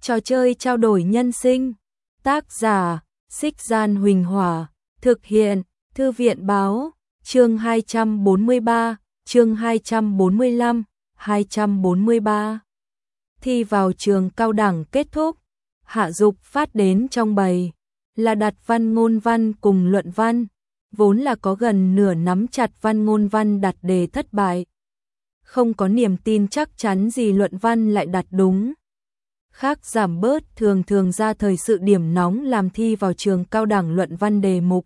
Trò chơi trao đổi nhân sinh. Tác giả: Xích Gian Huỳnh Hỏa. Thực hiện: Thư viện báo. Chương 243, chương 245, 243. Thi vào trường cao đẳng kết thúc, Hạ Dục phát đến trong bầy là đặt văn ngôn văn cùng luận văn, vốn là có gần nửa nắm chặt văn ngôn văn đặt đề thất bại. Không có niềm tin chắc chắn gì luận văn lại đặt đúng. Khác giảm bớt thường ra thời sự điểm nóng làm thi vào trường cao đẳng luận văn đề mục.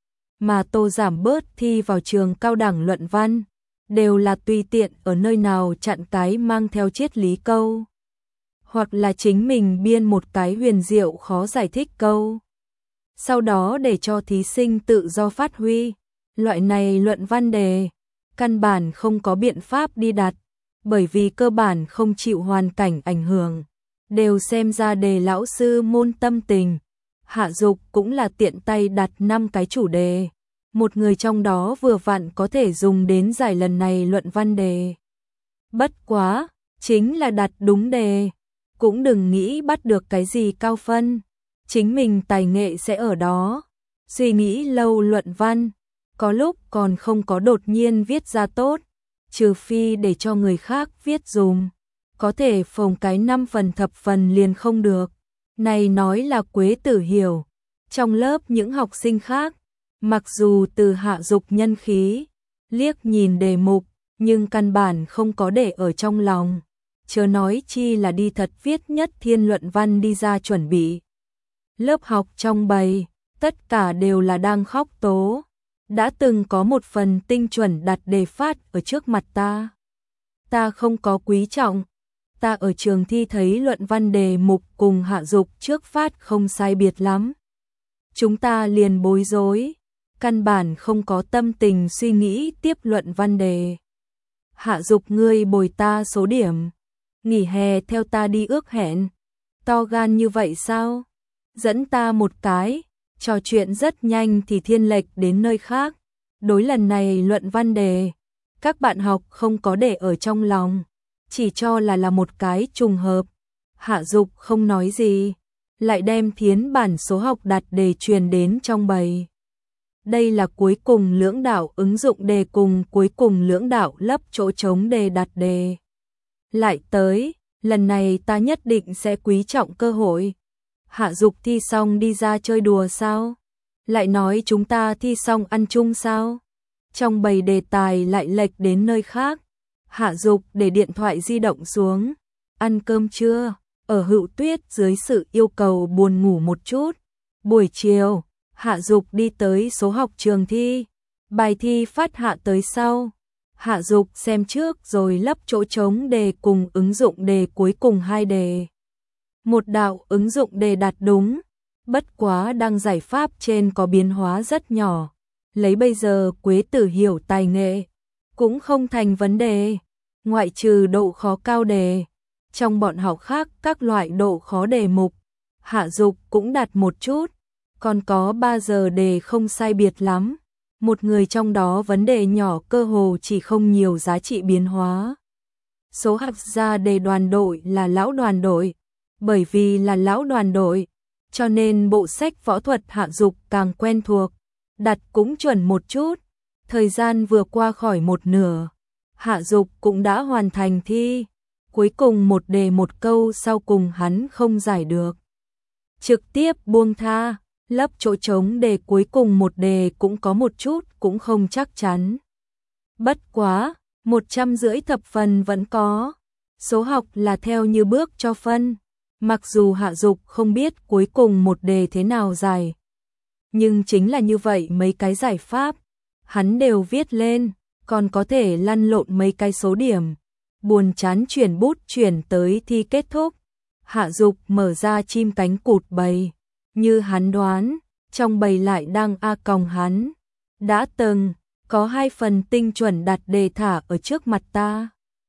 Mà Tô giảm bớt thi vào trường cao đẳng luận văn, đều là tùy tiện ở nơi nào chặn cái mang theo triết lý câu. Hoặc là chính mình biên một cái huyền diệu khó giải thích câu. Sau đó để cho thí sinh tự do phát huy. Loại này luận văn đề, căn bản không có biện pháp đi đặt, bởi vì cơ bản không chịu hoàn cảnh ảnh hưởng. Đều xem ra đề lão sư môn tâm tình. Hạ Dục cũng là tiện tay đặt 5 cái chủ đề. Một người trong đó vừa vặn có thể dùng đến giải lần này luận văn đề. Bất quá, chính là đặt đúng đề. Cũng đừng nghĩ bắt được cái gì cao phân. Chính mình tài nghệ sẽ ở đó. Suy nghĩ lâu luận văn, có lúc còn không có đột nhiên viết ra tốt. Trừ phi để cho người khác viết dùm. Có thể phồng cái 5 phần thập phần liền không được. Này nói là Quế Tử hiểu. Trong lớp những học sinh khác, mặc dù từ Hạ Dục nhân khí, liếc nhìn đề mục, nhưng căn bản không có để ở trong lòng. Chớ nói chi là đi thật viết nhất thiên luận văn đi ra chuẩn bị. Lớp học trong bầy, tất cả đều là đang khóc tố. Đã từng có một phần tinh chuẩn đặt đề phát ở trước mặt ta. Ta không có quý trọng. Ta ở trường thi thấy luận văn đề mục cùng Hạ Dục trước phát không sai biệt lắm. Chúng ta liền bối rối, căn bản không có tâm tình suy nghĩ tiếp luận văn đề. Hạ Dục ngươi bồi ta số điểm, nghỉ hè theo ta đi ước hẹn. To gan như vậy sao? Dẫn ta một cái, trò chuyện rất nhanh thì thiên lệch đến nơi khác. Đối lần này luận văn đề, các bạn học không có để ở trong lòng, chỉ cho là một cái trùng hợp. Hạ Dục không nói gì, lại đem thiến bản số học đặt đề truyền đến trong bầy. Đây là cuối cùng lưỡng đạo ứng dụng đề cùng cuối cùng lưỡng đạo lấp chỗ trống đề đặt đề. Lại tới, lần này ta nhất định sẽ quý trọng cơ hội. Hạ Dục thi xong đi ra chơi đùa sao? Lại nói chúng ta thi xong ăn chung sao? Trong bầy đề tài lại lệch đến nơi khác. Hạ Dục để điện thoại di động xuống. Ăn cơm chưa? Ở Hữu Tuyết dưới sự yêu cầu buồn ngủ một chút. Buổi chiều, Hạ Dục đi tới số học trường thi. Bài thi phát hạ tới sau. Hạ Dục xem trước rồi lấp chỗ trống đề cùng ứng dụng đề cuối cùng 2 đề. Một đạo ứng dụng đề đặt đúng. Bất quá đăng giải pháp trên có biến hóa rất nhỏ. Lấy bây giờ Quế Tử hiểu tài nghệ, cũng không thành vấn đề. Ngoại trừ độ khó cao đề, trong bọn học khác các loại độ khó đề mục, Hạ Dục cũng đặt một chút. Còn có 3 giờ đề không sai biệt lắm. Một người trong đó vấn đề nhỏ cơ hồ chỉ không nhiều giá trị biến hóa. Số học ra đề đoàn đội là lão đoàn đội. Bởi vì là lão đoàn đội, cho nên bộ sách võ thuật Hạ Dục càng quen thuộc. Đặt cũng chuẩn một chút. Thời gian vừa qua khỏi một nửa, Hạ Dục cũng đã hoàn thành thi. Cuối cùng một đề một câu sau cùng hắn không giải được, trực tiếp buông tha. Lấp chỗ trống đề cuối cùng một đề cũng có một chút cũng không chắc chắn. Bất quá, 150 thập phần vẫn có. Số học là theo như bước cho phân. Mặc dù Hạ Dục không biết cuối cùng một đề thế nào giải, nhưng chính là như vậy mấy cái giải pháp, hắn đều viết lên, còn có thể lăn lộn mấy cái số điểm. Buồn chán chuyển bút chuyển tới thi kết thúc. Hạ Dục mở ra chim cánh cụt bầy. Như hắn đoán, trong bầy lại đang a còng hắn. Đã từng, có 2 phần tinh chuẩn đặt đề thả ở trước mặt ta.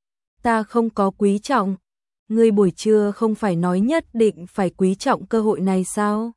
Ta không có quý trọng. Ngươi buổi trưa không phải nói nhất định phải quý trọng cơ hội này sao?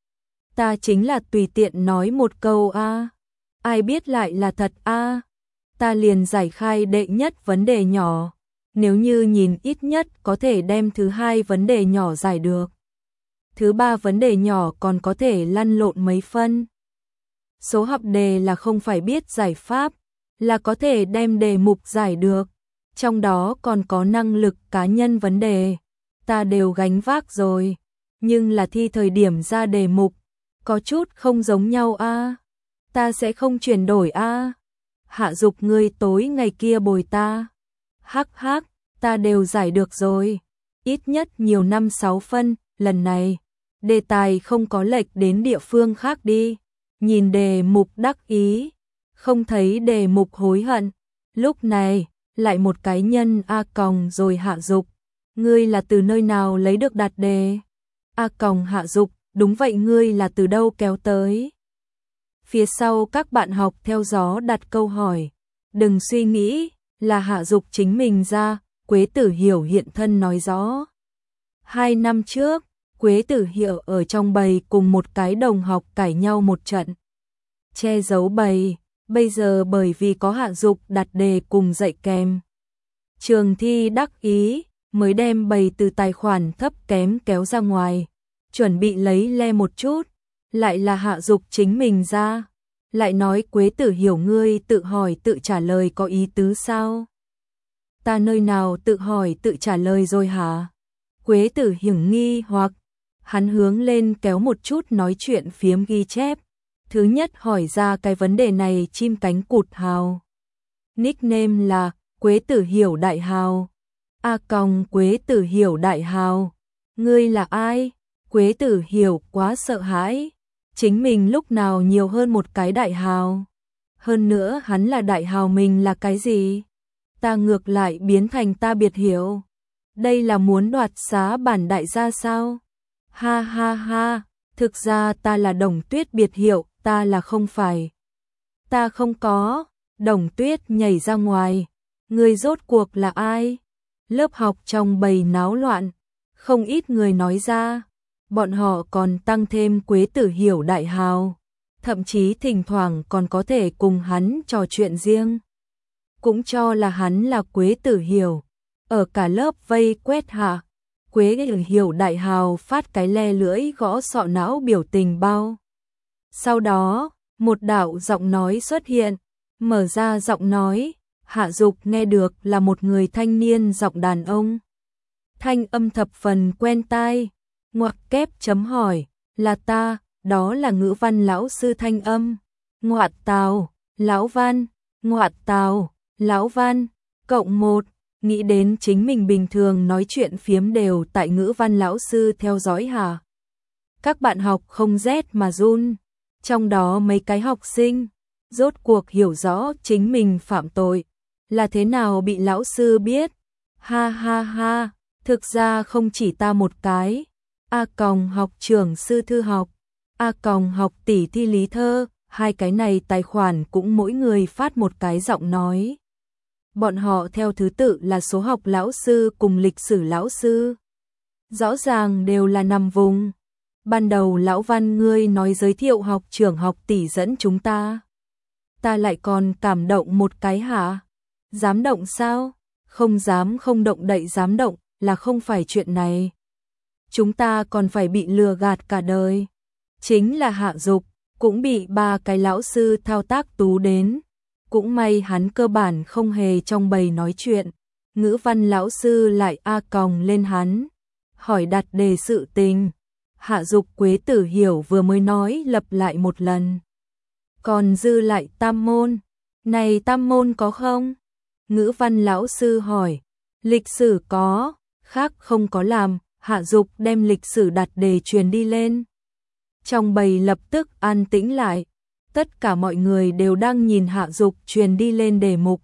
Ta chính là tùy tiện nói một câu a. Ai biết lại là thật a. Ta liền giải khai đệ nhất vấn đề nhỏ. Nếu như nhìn ít nhất có thể đem thứ hai vấn đề nhỏ giải được. Thứ ba vấn đề nhỏ còn có thể lăn lộn mấy phân. Số học đề là không phải biết giải pháp, là có thể đem đề mục giải được. Trong đó còn có năng lực cá nhân vấn đề, ta đều gánh vác rồi. Nhưng là thi thời điểm ra đề mục, có chút không giống nhau a. Ta sẽ không chuyển đổi a. Hạ Dục ngươi tối ngày kia bồi ta. Hắc hắc, ta đều giải được rồi. Ít nhất nhiều 5-6 phân, lần này, đề tài không có lệch đến địa phương khác đi. Nhìn đề mục đắc ý, không thấy đề mục hối hận. Lúc này, lại một cái nhân A còng rồi Hạ Dục. Ngươi là từ nơi nào lấy được đặt đề? A còng Hạ Dục, đúng vậy ngươi là từ đâu kéo tới? Phía sau các bạn học theo gió đặt câu hỏi. Đừng suy nghĩ, là Hạ Dục chính mình ra, Quế Tử Hiểu hiện thân nói rõ. 2 năm trước, Quế Tử Hiểu ở trong bầy cùng một cái đồng học cãi nhau một trận. Che giấu bầy, bây giờ bởi vì có Hạ Dục đặt đề cùng dạy kèm. Trường thi đắc ý, mới đem bầy từ tài khoản thấp kém kéo ra ngoài, chuẩn bị lấy le một chút, lại là Hạ Dục chính mình ra, lại nói Quế Tử Hiểu ngươi tự hỏi tự trả lời có ý tứ sao? Ta nơi nào tự hỏi tự trả lời rồi hả? Quế Tử Hiểu nghi hoặc, hắn hướng lên kéo một chút nói chuyện phiếm ghi chép, thứ nhất hỏi ra cái vấn đề này chim cánh cụt hào. Nickname là Quế Tử Hiểu đại hào. A còng Quế Tử Hiểu đại hào. Ngươi là ai? Quế Tử Hiểu quá sợ hãi. Chính mình lúc nào nhiều hơn một cái đại hào. Hơn nữa hắn là đại hào mình là cái gì? Ta ngược lại biến thành ta biệt hiểu. Đây là muốn đoạt xá bản đại gia sao? Ha ha ha, thực ra ta là Đồng Tuyết biệt hiệu, ta là không phải. Ta không có. Đồng Tuyết nhảy ra ngoài. Người rốt cuộc là ai? Lớp học trong bầy náo loạn, không ít người nói ra. Bọn họ còn tăng thêm Quế Tử Hiểu đại hào, thậm chí thỉnh thoảng còn có thể cùng hắn trò chuyện riêng. Cũng cho là hắn là Quế Tử Hiểu. Ở cả lớp vây quét hạ, Quế Tử Hiểu đại hào phát cái le lưỡi gõ sọ não biểu tình bao. Sau đó, một đạo giọng nói xuất hiện, mở ra giọng nói, Hạ Dục nghe được là một người thanh niên giọng đàn ông. Thanh âm thập phần quen tai, ngoặc kép chấm hỏi, là ta, đó là ngữ văn lão sư thanh âm. Ngoạt tào, lão văn, ngoạt tào, lão văn, cộng 1, nghĩ đến chính mình bình thường nói chuyện phiếm đều tại ngữ văn lão sư theo dõi hả? Các bạn học không rét mà run, trong đó mấy cái học sinh, rốt cuộc hiểu rõ chính mình phạm tội, là thế nào bị lão sư biết. Ha ha ha, thực ra không chỉ ta một cái. A còng học trưởng sư thư học, A còng học tỷ thi lý thơ, hai cái này tài khoản cũng mỗi người phát một cái giọng nói. Bọn họ theo thứ tự là số học lão sư cùng lịch sử lão sư. Rõ ràng đều là nằm vùng. Ban đầu lão Văn ngươi nói giới thiệu học trưởng học tỷ dẫn chúng ta. Ta lại còn cảm động một cái hả? Dám động sao? Không dám không động đậy dám động là không phải chuyện này. Chúng ta còn phải bị lừa gạt cả đời. Chính là Hạ Dục, cũng bị 3 cái lão sư thao tác tú đến. Cũng may hắn cơ bản không hề trong bầy nói chuyện. Ngữ văn lão sư lại A còng lên hắn, hỏi đặt đề sự tình. Hạ Dục Quế Tử Hiểu vừa mới nói lặp lại một lần. Còn dư lại tam môn. Này tam môn có không? Ngữ văn lão sư hỏi. Lịch sử có, khác không có làm. Hạ Dục đem lịch sử đặt đề truyền đi lên. Trong bầy lập tức an tĩnh lại. Tất cả mọi người đều đang nhìn Hạ Dục truyền đi lên đề mục.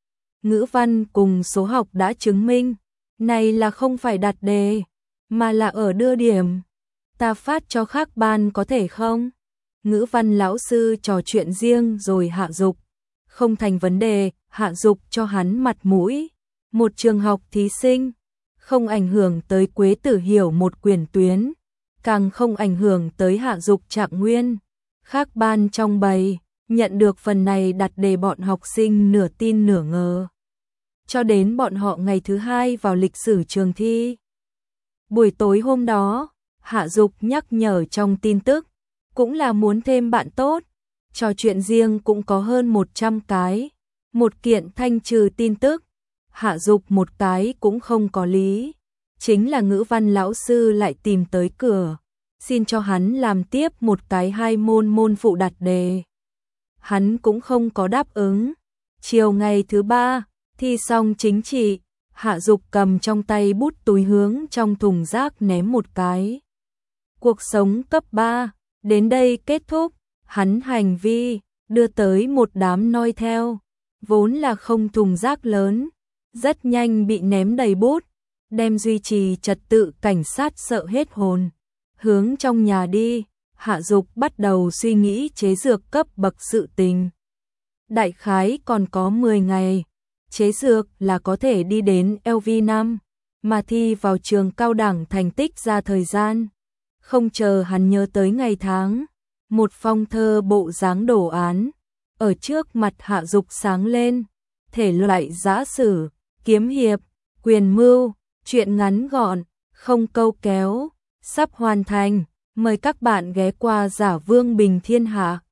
Ngữ văn cùng số học đã chứng minh. Này là không phải đặt đề, mà là ở đưa điểm. Ta phát cho khác ban có thể không? Ngữ văn lão sư trò chuyện riêng rồi Hạ Dục. Không thành vấn đề, Hạ Dục cho hắn mặt mũi. Một trường học thí sinh, không ảnh hưởng tới Quế Tử Hiểu một quyền tuyến, càng không ảnh hưởng tới Hạ Dục trạng nguyên. Khác ban trong bầy, nhận được phần này đặt đề bọn học sinh nửa tin nửa ngờ. cho đến bọn họ ngày thứ 2 vào lịch sử trường thi. Buổi tối hôm đó, Hạ Dục nhắc nhở trong tin tức, cũng là muốn thêm bạn tốt, trò chuyện riêng cũng có hơn 100 cái, một kiện thanh trừ tin tức, Hạ Dục một cái cũng không có lý, chính là ngữ văn lão sư lại tìm tới cửa, xin cho hắn làm tiếp một cái 2 môn phụ đặt đề. Hắn cũng không có đáp ứng. Chiều ngày thứ 3, thi xong chính trị, Hạ Dục cầm trong tay bút túi hướng trong thùng rác ném một cái. Cuộc sống cấp 3, đến đây kết thúc, hắn hành vi, đưa tới một đám noi theo, vốn là không thùng rác lớn, rất nhanh bị ném đầy bút, đem duy trì trật tự cảnh sát sợ hết hồn. Hướng trong nhà đi, Hạ Dục bắt đầu suy nghĩ chế dược cấp bậc sự tình. Đại khái còn có 10 ngày, chế dược là có thể đi đến LV5, mà thi vào trường cao đẳng thành tích ra thời gian. Không chờ hắn nhớ tới ngày tháng, một phong thơ bộ dáng đồ án, ở trước mặt Hạ Dục sáng lên, thể loại giã sử, kiếm hiệp, quyền mưu, truyện ngắn gọn, không câu kéo, sắp hoàn thành, mời các bạn ghé qua Giả Vương Bình Thiên Hạ.